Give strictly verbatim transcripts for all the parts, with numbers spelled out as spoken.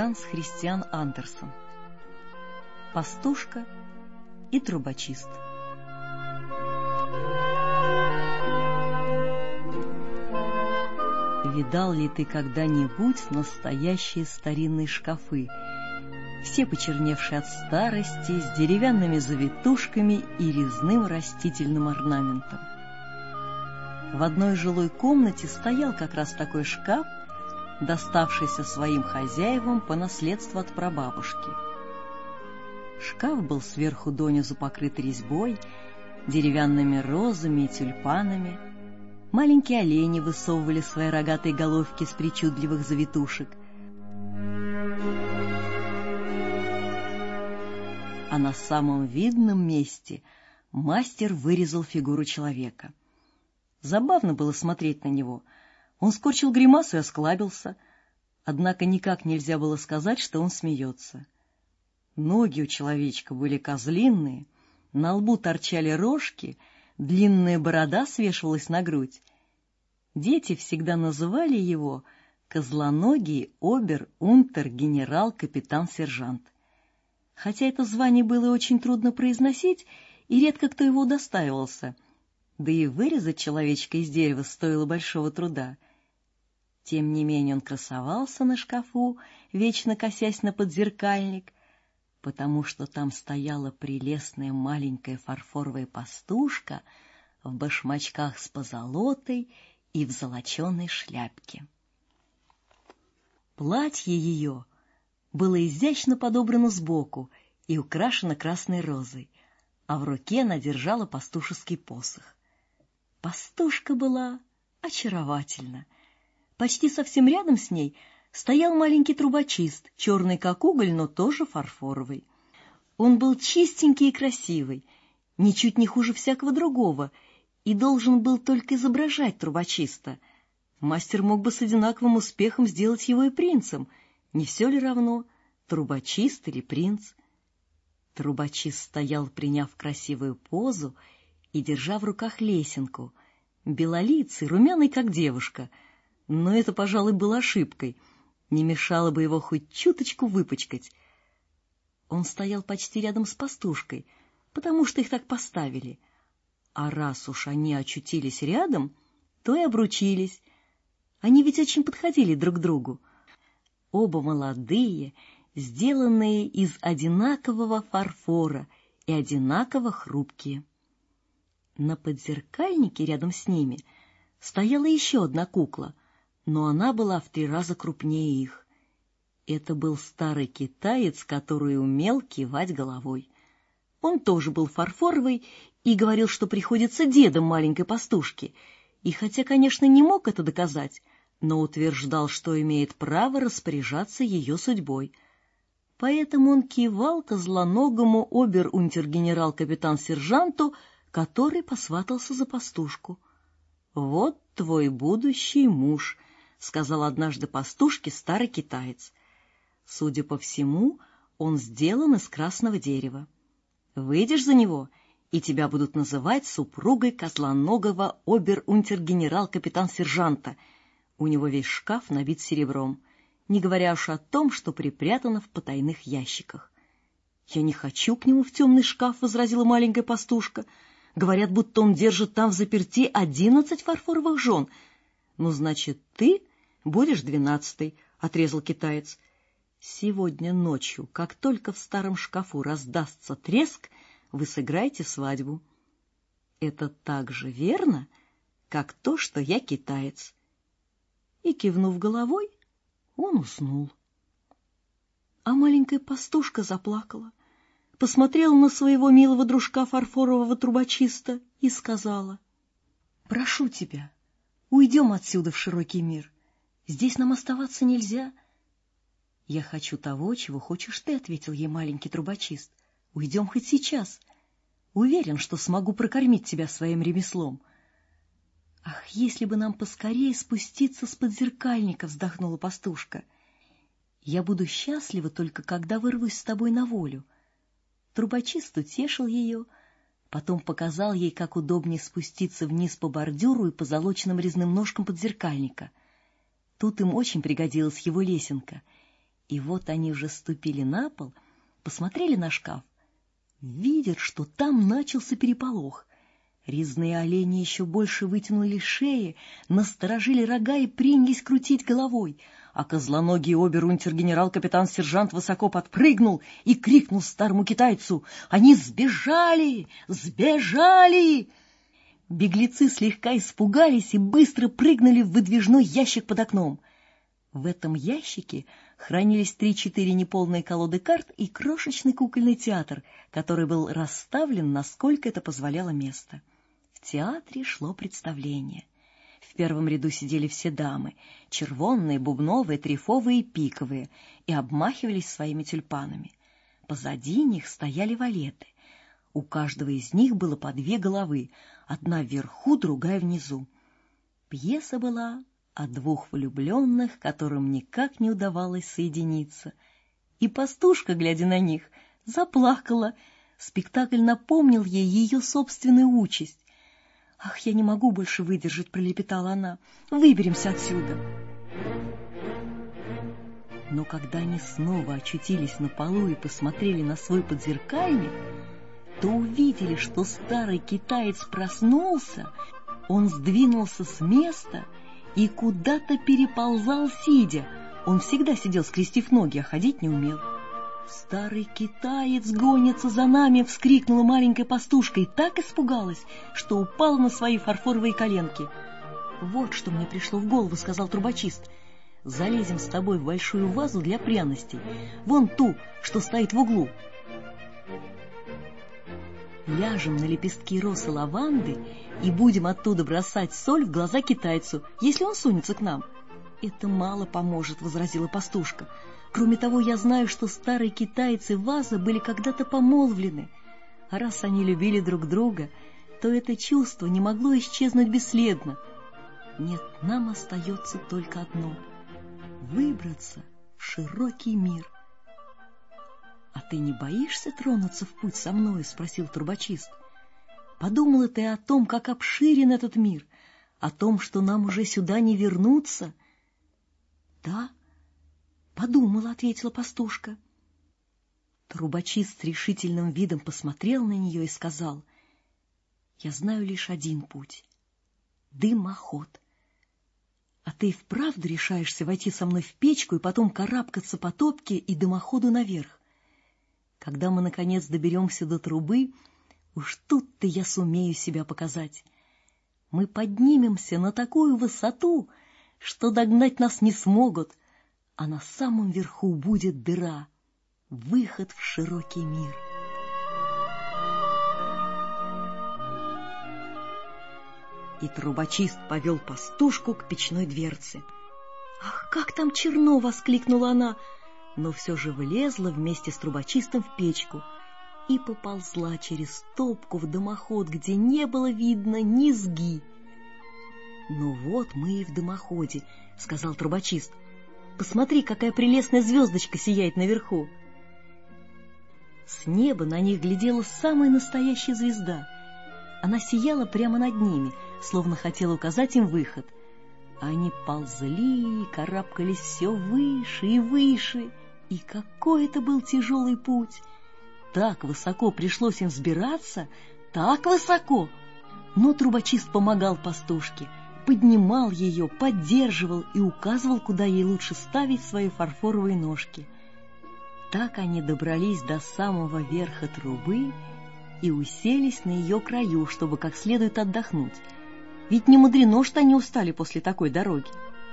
Ганс Христиан Андерсен. Пастушка и трубочист. Видал ли ты когда-нибудь настоящие старинные шкафы, все почерневшие от старости, с деревянными завитушками и резным растительным орнаментом? В одной жилой комнате стоял как раз такой шкаф, доставшийся своим хозяевам по наследству от прабабушки. Шкаф был сверху донизу покрыт резьбой, деревянными розами и тюльпанами. Маленькие олени высовывали свои рогатые головки с причудливых завитушек. А на самом видном месте мастер вырезал фигуру человека. Забавно было смотреть на него. Он скорчил гримасу и осклабился, однако никак нельзя было сказать, что он смеется. Ноги у человечка были козлиные, на лбу торчали рожки, длинная борода свешивалась на грудь. Дети всегда называли его козлоногий обер-унтер-генерал-капитан-сержант. Хотя это звание было очень трудно произносить, и редко кто его удостаивался, да и вырезать человечка из дерева стоило большого труда. Тем не менее он красовался на шкафу, вечно косясь на подзеркальник, потому что там стояла прелестная маленькая фарфоровая пастушка в башмачках с позолотой и в золоченой шляпке. Платье ее было изящно подобрано сбоку и украшено красной розой, а в руке она держала пастушеский посох. Пастушка была очаровательна. Почти совсем рядом с ней стоял маленький трубочист, черный как уголь, но тоже фарфоровый. Он был чистенький и красивый, ничуть не хуже всякого другого, и должен был только изображать трубочиста. Мастер мог бы с одинаковым успехом сделать его и принцем. Не все ли равно, трубочист или принц? Трубочист стоял, приняв красивую позу и держа в руках лесенку, белолицый, румяный, как девушка. Но это, пожалуй, было ошибкой. Не мешало бы его хоть чуточку выпачкать. Он стоял почти рядом с пастушкой, потому что их так поставили. А раз уж они очутились рядом, то и обручились. Они ведь очень подходили друг к другу. Оба молодые, сделанные из одинакового фарфора и одинаково хрупкие. На подзеркальнике рядом с ними стояла еще одна кукла, но она была в три раза крупнее их. Это был старый китаец, который умел кивать головой. Он тоже был фарфоровый и говорил, что приходится дедом маленькой пастушки, и хотя, конечно, не мог это доказать, но утверждал, что имеет право распоряжаться ее судьбой. Поэтому он кивал козлоногому обер-унтер-генерал-капитан-сержанту, который посватался за пастушку. «Вот твой будущий муж», — сказал однажды пастушке старый китаец. Судя по всему, он сделан из красного дерева. Выйдешь за него, и тебя будут называть супругой козлоногого обер-унтер-генерал-капитан-сержанта. У него весь шкаф набит серебром, не говоря уж о том, что припрятано в потайных ящиках. — Я не хочу к нему в темный шкаф, — возразила маленькая пастушка. — Говорят, будто он держит там взаперти одиннадцать фарфоровых жен. — Ну, значит, ты будешь двенадцатой, — отрезал китаец. — Сегодня ночью, как только в старом шкафу раздастся треск, вы сыграете свадьбу. Это так же верно, как то, что я китаец. И, кивнув головой, он уснул. А маленькая пастушка заплакала, посмотрела на своего милого дружка фарфорового трубочиста и сказала: «Прошу тебя, уйдем отсюда в широкий мир. Здесь нам оставаться нельзя». «Я хочу того, чего хочешь ты», — ответил ей маленький трубочист. «Уйдем хоть сейчас. Уверен, что смогу прокормить тебя своим ремеслом». «Ах, если бы нам поскорее спуститься с подзеркальника!» — вздохнула пастушка. «Я буду счастлива только, когда вырвусь с тобой на волю». Трубочист утешил ее, потом показал ей, как удобнее спуститься вниз по бордюру и позолоченным резным ножкам подзеркальника. Тут им очень пригодилась его лесенка, И вот они уже ступили на пол, посмотрели на шкаф, видят, что там начался переполох. Резные олени еще больше вытянули шеи, насторожили рога и принялись крутить головой, а козлоногий обер-унтер-генерал-капитан-сержант высоко подпрыгнул и крикнул старому китайцу: «Они сбежали! Сбежали!» Беглецы слегка испугались и быстро прыгнули в выдвижной ящик под окном. В этом ящике хранились три-четыре неполные колоды карт и крошечный кукольный театр, который был расставлен, насколько это позволяло место. В театре шло представление. В первом ряду сидели все дамы — червонные, бубновые, трефовые и пиковые, и обмахивались своими тюльпанами. Позади них стояли валеты. У каждого из них было по две головы, одна вверху, другая внизу. Пьеса была о двух влюбленных, которым никак не удавалось соединиться. И пастушка, глядя на них, заплакала. Спектакль напомнил ей ее собственную участь. «Ах, я не могу больше выдержать», — пролепетала она. «Выберемся отсюда». Но когда они снова очутились на полу и посмотрели на свой подзеркальник, то увидели, что старый китаец проснулся, он сдвинулся с места и куда-то переползал сидя. Он всегда сидел, скрестив ноги, а ходить не умел. «Старый китаец гонится за нами!» — вскрикнула маленькая пастушка и так испугалась, что упала на свои фарфоровые коленки. «Вот что мне пришло в голову», — сказал трубочист. «Залезем с тобой в большую вазу для пряностей, вон ту, что стоит в углу. Ляжем на лепестки росы лаванды и будем оттуда бросать соль в глаза китайцу, если он сунется к нам». «Это мало поможет», — возразила пастушка. «Кроме того, я знаю, что старый китаец и ваза были когда-то помолвлены. А раз они любили друг друга, то это чувство не могло исчезнуть бесследно. Нет, нам остается только одно — выбраться в широкий мир». «А ты не боишься тронуться в путь со мною?» — спросил трубочист. «Подумала ты о том, как обширен этот мир, о том, что нам уже сюда не вернуться?» «Да, подумала», — ответила пастушка. Трубочист с решительным видом посмотрел на нее и сказал: «Я знаю лишь один путь — дымоход. А ты вправду решаешься войти со мной в печку и потом карабкаться по топке и дымоходу наверх? Когда мы, наконец, доберемся до трубы, уж тут-то я сумею себя показать. Мы поднимемся на такую высоту, что догнать нас не смогут, а на самом верху будет дыра, выход в широкий мир». И трубочист повел пастушку к печной дверце. «Ах, как там черно!» — воскликнула она, но все же влезла вместе с трубочистом в печку и поползла через топку в дымоход, где не было видно низги. «Ну вот мы и в дымоходе», — сказал трубочист. «Посмотри, какая прелестная звездочка сияет наверху». С неба на них глядела самая настоящая звезда. Она сияла прямо над ними, словно хотела указать им выход. Они ползли и карабкались все выше и выше, и какой это был тяжелый путь! Так высоко пришлось им взбираться, так высоко! Но трубочист помогал пастушке, поднимал ее, поддерживал и указывал, куда ей лучше ставить свои фарфоровые ножки. Так они добрались до самого верха трубы и уселись на ее краю, чтобы как следует отдохнуть. Ведь не мудрено, что они устали после такой дороги.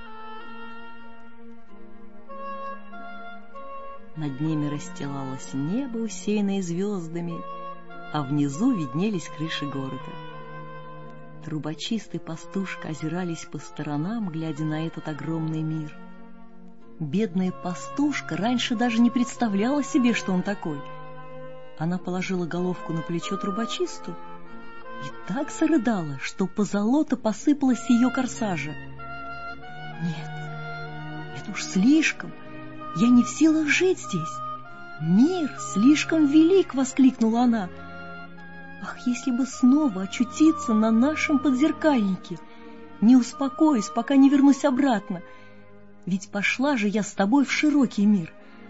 Над ними расстилалось небо, усеянное звездами, а внизу виднелись крыши города. Трубочист и пастушка озирались по сторонам, глядя на этот огромный мир. Бедная пастушка раньше даже не представляла себе, что он такой. Она положила головку на плечо трубочисту и так зарыдала, что позолота посыпалась с ее корсажа. «Нет, это уж слишком! Я не в силах жить здесь! Мир слишком велик!» — воскликнула она. «Ах, если бы снова очутиться на нашем подзеркальнике! Не успокоюсь, пока не вернусь обратно. Ведь пошла же я с тобой в широкий мир.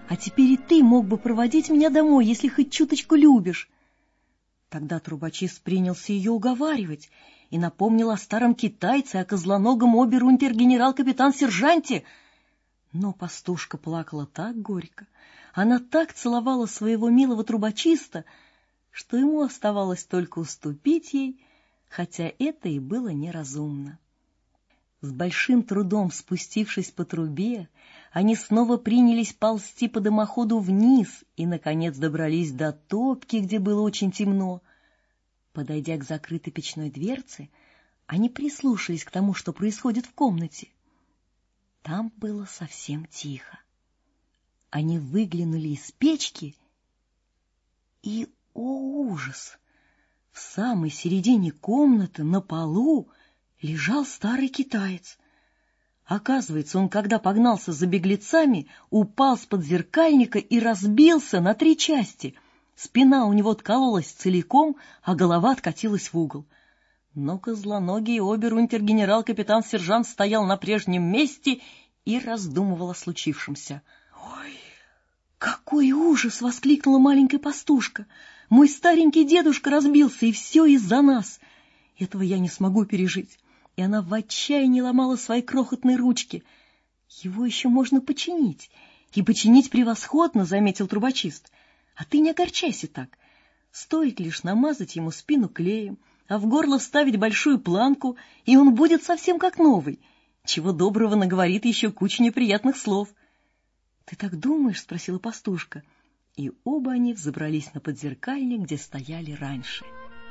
А теперь и ты мог бы проводить меня домой, если хоть чуточку любишь. Тогда трубочист принялся ее уговаривать и напомнил о старом китайце, о козлоногом обер-унтер-генерал-капитан-сержанте. Но пастушка плакала так горько, она так целовала своего милого трубочиста, что ему оставалось только уступить ей, хотя это и было неразумно. С большим трудом спустившись по трубе, они снова принялись ползти по дымоходу вниз и, наконец, добрались до топки, где было очень темно. Подойдя к закрытой печной дверце, они прислушались к тому, что происходит в комнате. Там было совсем тихо. Они выглянули из печки, и, о ужас! В самой середине комнаты на полу лежал старый китаец. Оказывается, он, когда погнался за беглецами, упал с подзеркальника и разбился на три части. Спина у него откололась целиком, а голова откатилась в угол. Но козлоногий обер-унтер-генерал-капитан-сержант стоял на прежнем месте и раздумывал о случившемся. «Ой, какой ужас!» — воскликнула маленькая пастушка. «Мой старенький дедушка разбился, и все из-за нас. Этого я не смогу пережить». И она в отчаянии ломала свои крохотные ручки. «Его еще можно починить, и починить превосходно», — заметил трубочист. «А ты не огорчайся так. Стоит лишь намазать ему спину клеем, а в горло вставить большую планку, и он будет совсем как новый. Чего доброго наговорит еще кучу неприятных слов». «Ты так думаешь?» — спросила пастушка. И оба они взобрались на подзеркальник, где стояли раньше.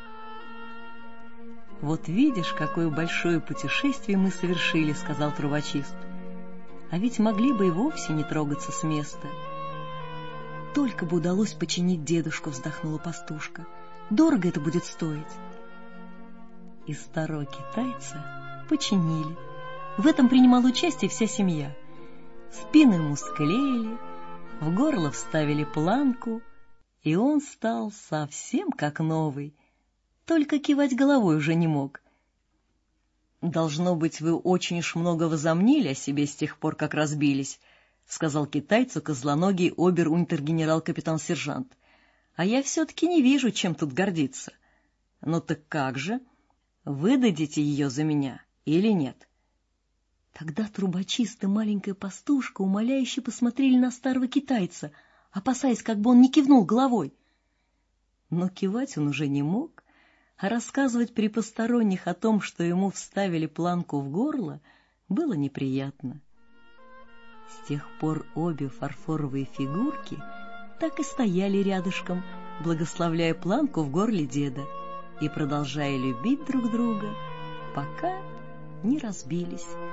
«Вот видишь, какое большое путешествие мы совершили», — сказал трубочист. «А ведь могли бы и вовсе не трогаться с места». «Только бы удалось починить дедушку», — вздохнула пастушка. «Дорого это будет стоить». И старого китайца починили. В этом принимала участие вся семья. Спину ему склеили, в горло вставили планку, и он стал совсем как новый. Только кивать головой уже не мог. «Должно быть, вы очень уж много возомнили о себе с тех пор, как разбились», — сказал китайцу козлоногий обер-унтер-генерал-капитан-сержант. «А я все-таки не вижу, чем тут гордиться. Ну так как же? Выдадите ее за меня или нет?» Тогда трубочист и маленькая пастушка умоляюще посмотрели на старого китайца, опасаясь, как бы он не кивнул головой. Но кивать он уже не мог, а рассказывать при посторонних о том, что ему вставили планку в горло, было неприятно. С тех пор обе фарфоровые фигурки так и стояли рядышком, благословляя планку в горле деда и продолжая любить друг друга, пока не разбились.